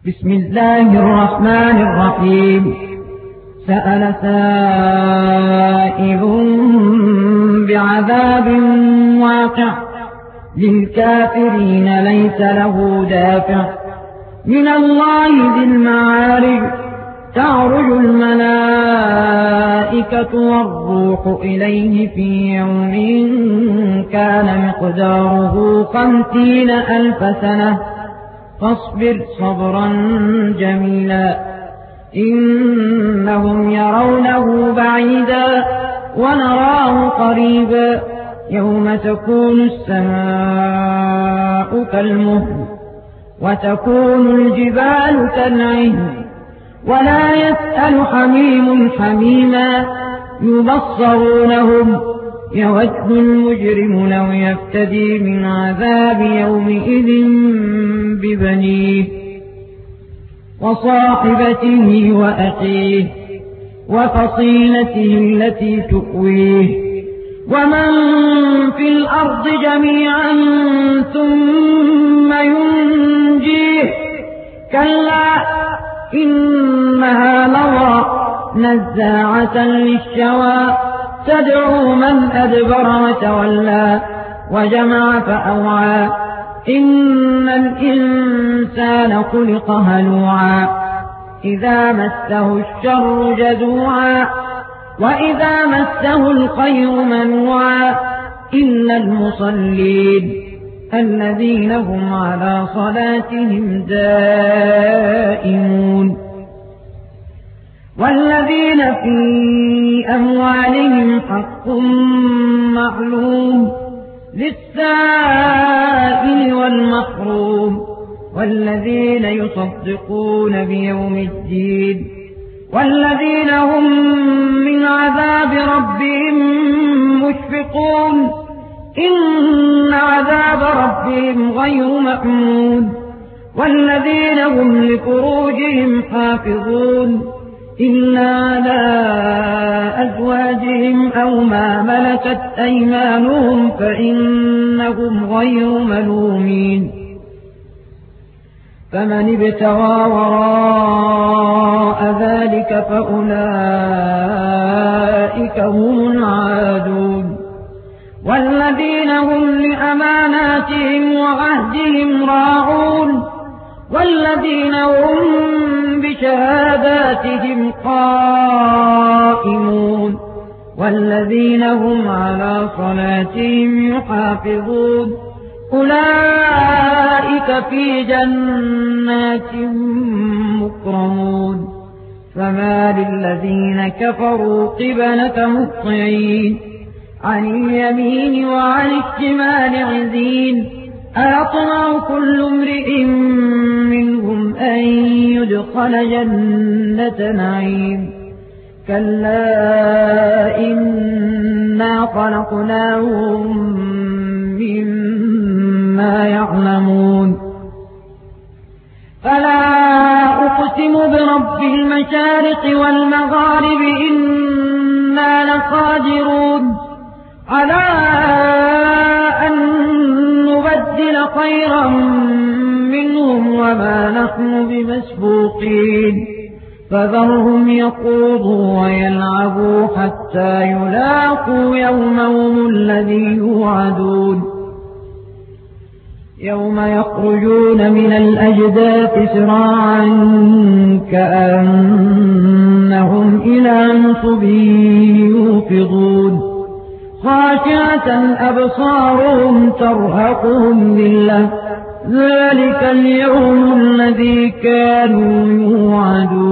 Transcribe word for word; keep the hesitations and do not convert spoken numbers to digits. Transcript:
بسم الله الرحمن الرحيم. سأل سائل بعذاب واقع للكافرين ليس له دافع من الله ذي المعارج. تعرج الملائكة والروح إليه في يوم كان مقداره خمسين ألف سنة فاصبر صبرا جميلا. إنهم يرونه بعيدا ونراه قريبا. يوم تكون السماء كالمهل وتكون الجبال كالعهن ولا يسأل حميم حميما. يبصرونهم يود المجرم لو يفتدي من عذاب يومئذ ببنيه وصاحبته وأخيه وفصيلته التي تؤويه ومن في الأرض جميعا ثم ينجيه. كلا إنها لظى نزاعة للشوى تدعو من أدبر وتولى وجمع فأوعى. إن الإنسان خلق هلوعا إذا مسه الشر جزوعا وإذا مسه الخير منوعا. إلا المصلين الذين هم على صلاتهم دائمون والذين في أموالهم حق معلوم للسائل والمحروم والذين يصدقون بيوم الدين والذين هم من عذاب ربهم مشفقون. إن عذاب ربهم غير مأمون. والذين هم لفروجهم حافظون إلا على أزواجهم أو ما ملكت أيمانهم فإنهم غير ملومين. فمن ابتغى وراء ذلك فأولئك هم العادون. والذين هم لأماناتهم وعهدهم راعون والذين هم بشهاداتهم قائمون والذين هم على صلاتهم يحافظون. أولئك في جنات مكرمون. فما للذين كفروا قبلك مهطعين عن اليمين وعن الشمال عزين. أيطمع كل امرئ منهم أن يدخل جنة نعيم. كلا إنا خلقناهم مما يعلمون. فلا أقسم برب المشارق والمغارب إنا لقادرون على أن نبدل خيرا منهم وما نحن بمسبوقين. فذرهم يخوضوا ويلعبوا حتى يلاقوا يومهم الذي يوعدون. يوم يخرجون من الأجداث سراعا كأنهم إلى نصب يوفضون. خاشعة أبصارهم ترهقهم ذلة ذلك اليوم الذي كانوا يوعدون.